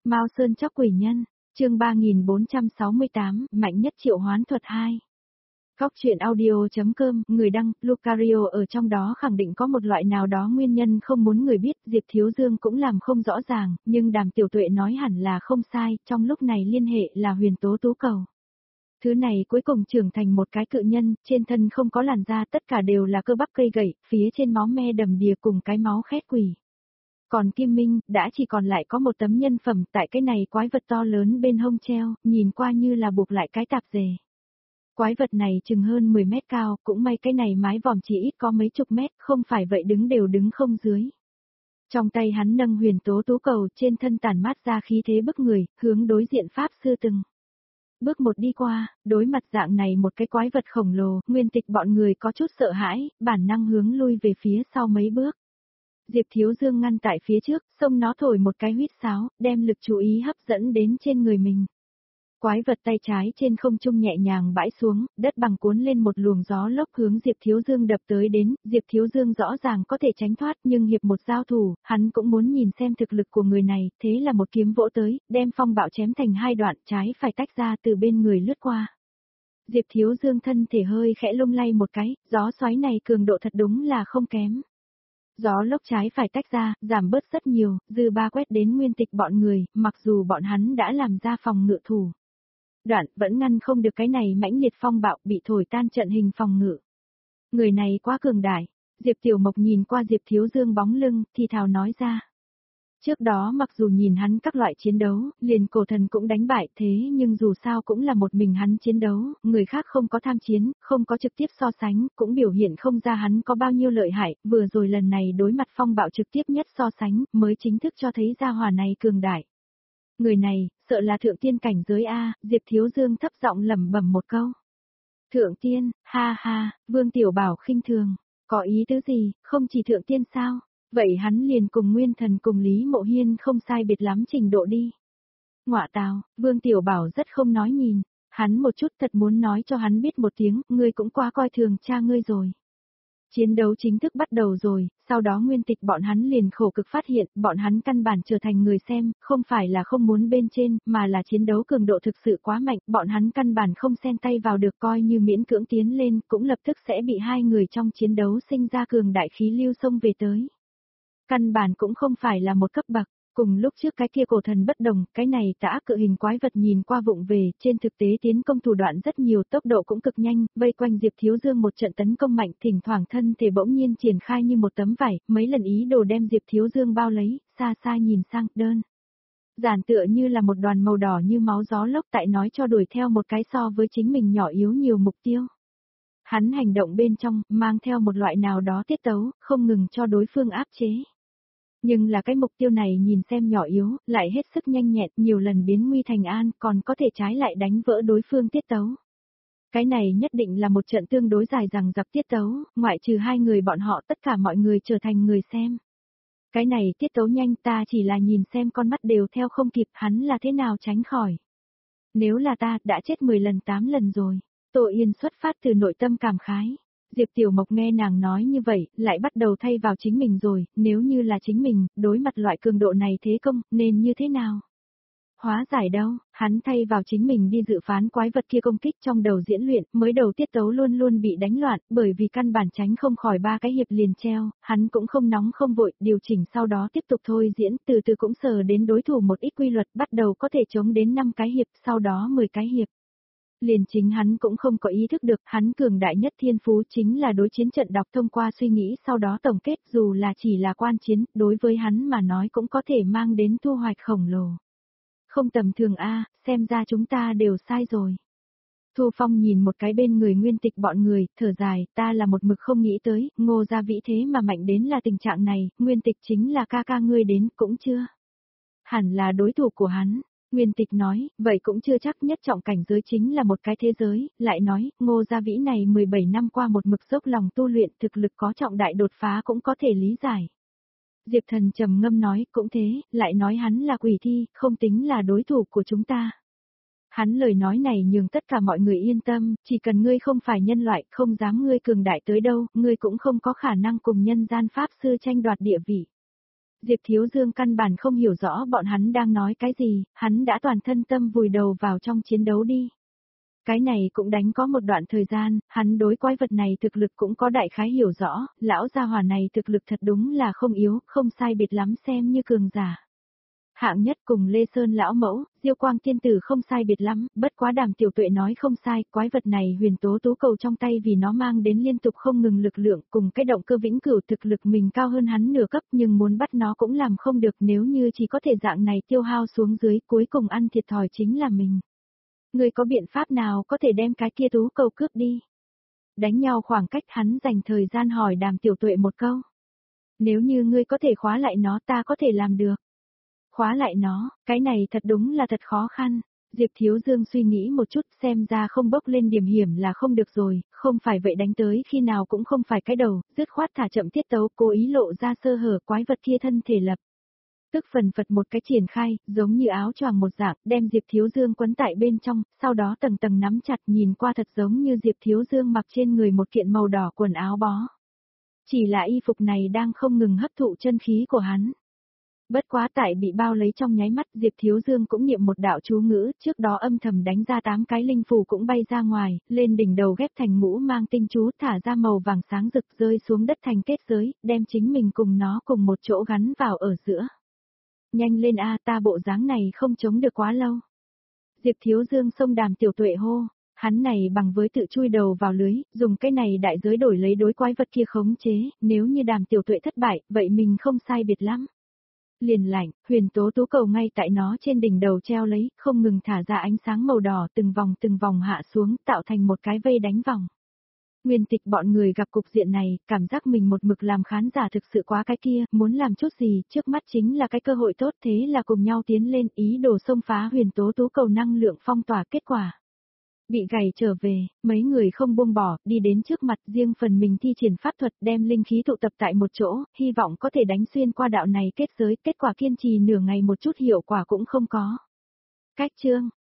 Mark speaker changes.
Speaker 1: Mao Sơn Chóc Quỷ Nhân, chương 3468, mạnh nhất triệu hoán thuật 2. Góc truyện audio.com, người đăng, Lucario ở trong đó khẳng định có một loại nào đó nguyên nhân không muốn người biết, Diệp Thiếu Dương cũng làm không rõ ràng, nhưng Đàm Tiểu Tuệ nói hẳn là không sai, trong lúc này liên hệ là huyền tố tú cầu. Thứ này cuối cùng trưởng thành một cái cự nhân, trên thân không có làn da, tất cả đều là cơ bắp cây gậy, phía trên máu me đầm đìa cùng cái máu khét quỷ. Còn Kim Minh, đã chỉ còn lại có một tấm nhân phẩm tại cái này quái vật to lớn bên hông treo, nhìn qua như là buộc lại cái tạp dề. Quái vật này chừng hơn 10 mét cao, cũng may cái này mái vòm chỉ ít có mấy chục mét, không phải vậy đứng đều đứng không dưới. Trong tay hắn nâng huyền tố tú cầu, trên thân tản mát ra khí thế bức người, hướng đối diện Pháp Sư từng bước một đi qua, đối mặt dạng này một cái quái vật khổng lồ, Nguyên Tịch bọn người có chút sợ hãi, bản năng hướng lui về phía sau mấy bước. Diệp Thiếu Dương ngăn tại phía trước, xông nó thổi một cái huýt sáo, đem lực chú ý hấp dẫn đến trên người mình. Quái vật tay trái trên không trung nhẹ nhàng bãi xuống, đất bằng cuốn lên một luồng gió lốc hướng Diệp Thiếu Dương đập tới đến, Diệp Thiếu Dương rõ ràng có thể tránh thoát nhưng hiệp một giao thủ, hắn cũng muốn nhìn xem thực lực của người này, thế là một kiếm vỗ tới, đem phong bạo chém thành hai đoạn, trái phải tách ra từ bên người lướt qua. Diệp Thiếu Dương thân thể hơi khẽ lung lay một cái, gió xoáy này cường độ thật đúng là không kém. Gió lốc trái phải tách ra, giảm bớt rất nhiều, dư ba quét đến Nguyên Tịch bọn người, mặc dù bọn hắn đã làm ra phòng ngự thủ. Đoạn vẫn ngăn không được cái này mãnh liệt phong bạo bị thổi tan trận hình phòng ngự. Người này quá cường đại, Diệp Tiểu Mộc nhìn qua Diệp Thiếu Dương bóng lưng, thì thào nói ra. Trước đó mặc dù nhìn hắn các loại chiến đấu, liền cổ thần cũng đánh bại thế nhưng dù sao cũng là một mình hắn chiến đấu, người khác không có tham chiến, không có trực tiếp so sánh, cũng biểu hiện không ra hắn có bao nhiêu lợi hại, vừa rồi lần này đối mặt phong bạo trực tiếp nhất so sánh, mới chính thức cho thấy gia hỏa này cường đại. Người này, sợ là thượng tiên cảnh giới A, Diệp Thiếu Dương thấp giọng lẩm bẩm một câu. Thượng tiên, ha ha, Vương Tiểu Bảo khinh thường, có ý tứ gì, không chỉ thượng tiên sao? Vậy hắn liền cùng Nguyên Thần cùng Lý Mộ Hiên không sai biệt lắm trình độ đi. Ngọa tào, Vương Tiểu Bảo rất không nói nhìn, hắn một chút thật muốn nói cho hắn biết một tiếng, ngươi cũng quá coi thường cha ngươi rồi. Chiến đấu chính thức bắt đầu rồi, sau đó Nguyên Tịch bọn hắn liền khổ cực phát hiện, bọn hắn căn bản trở thành người xem, không phải là không muốn bên trên, mà là chiến đấu cường độ thực sự quá mạnh, bọn hắn căn bản không xen tay vào được coi như miễn cưỡng tiến lên, cũng lập tức sẽ bị hai người trong chiến đấu sinh ra cường đại khí lưu xông về tới. Căn bản cũng không phải là một cấp bậc, cùng lúc trước cái kia cổ thần bất đồng, cái này tả cự hình quái vật nhìn qua vụng về, trên thực tế tiến công thủ đoạn rất nhiều, tốc độ cũng cực nhanh, vây quanh Diệp Thiếu Dương một trận tấn công mạnh, thỉnh thoảng thân thể bỗng nhiên triển khai như một tấm vải, mấy lần ý đồ đem Diệp Thiếu Dương bao lấy, xa xa nhìn sang, đơn. Giản tựa như là một đoàn màu đỏ như máu gió lốc tại nói cho đuổi theo một cái so với chính mình nhỏ yếu nhiều mục tiêu. Hắn hành động bên trong, mang theo một loại nào đó tiết tấu, không ngừng cho đối phương áp chế. Nhưng là cái mục tiêu này nhìn xem nhỏ yếu, lại hết sức nhanh nhẹn, nhiều lần biến nguy thành an, còn có thể trái lại đánh vỡ đối phương tiết tấu. Cái này nhất định là một trận tương đối dài dằng dặc tiết tấu, ngoại trừ hai người bọn họ tất cả mọi người trở thành người xem. Cái này tiết tấu nhanh ta chỉ là nhìn xem con mắt đều theo không kịp hắn là thế nào tránh khỏi. Nếu là ta, đã chết 10 lần 8 lần rồi. Tô Yên xuất phát từ nội tâm cảm khái. Diệp Tiểu Mộc nghe nàng nói như vậy, lại bắt đầu thay vào chính mình rồi, nếu như là chính mình, đối mặt loại cường độ này thế công, nên như thế nào? Hóa giải đâu, hắn thay vào chính mình đi dự phán quái vật kia công kích trong đầu diễn luyện, mới đầu tiết tấu luôn luôn bị đánh loạn, bởi vì căn bản tránh không khỏi 3 cái hiệp liền treo, hắn cũng không nóng không vội, điều chỉnh sau đó tiếp tục thôi diễn, từ từ cũng sờ đến đối thủ một ít quy luật, bắt đầu có thể chống đến 5 cái hiệp, sau đó 10 cái hiệp. Liền chính hắn cũng không có ý thức được, hắn cường đại nhất thiên phú chính là đối chiến trận đọc thông qua suy nghĩ sau đó tổng kết dù là chỉ là quan chiến, đối với hắn mà nói cũng có thể mang đến thu hoạch khổng lồ. Không tầm thường a, xem ra chúng ta đều sai rồi. Thu Phong nhìn một cái bên người Nguyên Tịch bọn người, thở dài, ta là một mực không nghĩ tới, Ngô gia vĩ thế mà mạnh đến là tình trạng này, Nguyên Tịch chính là ca ca ngươi đến, cũng chưa. Hẳn là đối thủ của hắn. Nguyên Tịch nói, vậy cũng chưa chắc nhất trọng cảnh giới chính là một cái thế giới, lại nói, Ngô gia vĩ này 17 năm qua một mực dốc lòng tu luyện thực lực có trọng đại đột phá cũng có thể lý giải. Diệp Thần trầm ngâm nói, cũng thế, lại nói hắn là quỷ thi, không tính là đối thủ của chúng ta. Hắn lời nói này nhường tất cả mọi người yên tâm, chỉ cần ngươi không phải nhân loại, không dám ngươi cường đại tới đâu, ngươi cũng không có khả năng cùng nhân gian pháp sư tranh đoạt địa vị. Diệp Thiếu Dương căn bản không hiểu rõ bọn hắn đang nói cái gì, hắn đã toàn thân tâm vùi đầu vào trong chiến đấu đi. Cái này cũng đánh có một đoạn thời gian, hắn đối quái vật này thực lực cũng có đại khái hiểu rõ, lão gia hỏa này thực lực thật đúng là không yếu, không sai biệt lắm xem như cường giả. Hạng nhất cùng Lê Sơn lão mẫu, Diêu Quang tiên tử không sai biệt lắm, bất quá Đàm Tiểu Tuệ nói không sai, quái vật này huyền tố tú cầu trong tay vì nó mang đến liên tục không ngừng lực lượng, cùng cái động cơ vĩnh cửu thực lực mình cao hơn hắn nửa cấp nhưng muốn bắt nó cũng làm không được nếu như chỉ có thể dạng này tiêu hao xuống dưới cuối cùng ăn thiệt thòi chính là mình. Người có biện pháp nào có thể đem cái kia tú cầu cướp đi? Đánh nhau khoảng cách hắn dành thời gian hỏi Đàm Tiểu Tuệ một câu. Nếu như ngươi có thể khóa lại nó ta có thể làm được. Khóa lại nó, cái này thật đúng là thật khó khăn. Diệp Thiếu Dương suy nghĩ một chút xem ra không bốc lên điểm hiểm là không được rồi, không phải vậy đánh tới khi nào cũng không phải cái đầu, dứt khoát thả chậm tiết tấu cố ý lộ ra sơ hở quái vật kia thân thể lập. Tức phần phật một cái triển khai, giống như áo choàng một dạng, đem Diệp Thiếu Dương quấn tại bên trong, sau đó tầng tầng nắm chặt nhìn qua thật giống như Diệp Thiếu Dương mặc trên người một kiện màu đỏ quần áo bó. Chỉ là y phục này đang không ngừng hấp thụ chân khí của hắn. Bất quá tại bị bao lấy trong nháy mắt Diệp Thiếu Dương cũng niệm một đạo chú ngữ, trước đó âm thầm đánh ra 8 cái linh phù cũng bay ra ngoài, lên đỉnh đầu ghép thành ngũ mang tinh chú thả ra màu vàng sáng rực rơi xuống đất thành kết giới, đem chính mình cùng nó cùng một chỗ gắn vào ở giữa. Nhanh lên a ta bộ dáng này không chống được quá lâu. Diệp Thiếu Dương xông Đàm Tiểu Tuệ hô, hắn này bằng với tự chui đầu vào lưới, dùng cái này đại giới đổi lấy đối quái vật kia khống chế, nếu như Đàm Tiểu Tuệ thất bại, vậy mình không sai biệt lắm. Liền lạnh, huyền tố tú cầu ngay tại nó trên đỉnh đầu treo lấy, không ngừng thả ra ánh sáng màu đỏ từng vòng hạ xuống, tạo thành một cái vây đánh vòng. Nguyên Tịch bọn người gặp cục diện này, cảm giác mình một mực làm khán giả thực sự quá cái kia, muốn làm chút gì, trước mắt chính là cái cơ hội tốt thế là cùng nhau tiến lên ý đồ xông phá huyền tố tú cầu năng lượng phong tỏa kết quả. Bị gầy trở về, mấy người không buông bỏ, đi đến trước mặt riêng phần mình thi triển pháp thuật đem linh khí tụ tập tại một chỗ, hy vọng có thể đánh xuyên qua đạo này kết giới, kết quả kiên trì nửa ngày một chút hiệu quả cũng không có. Cách chương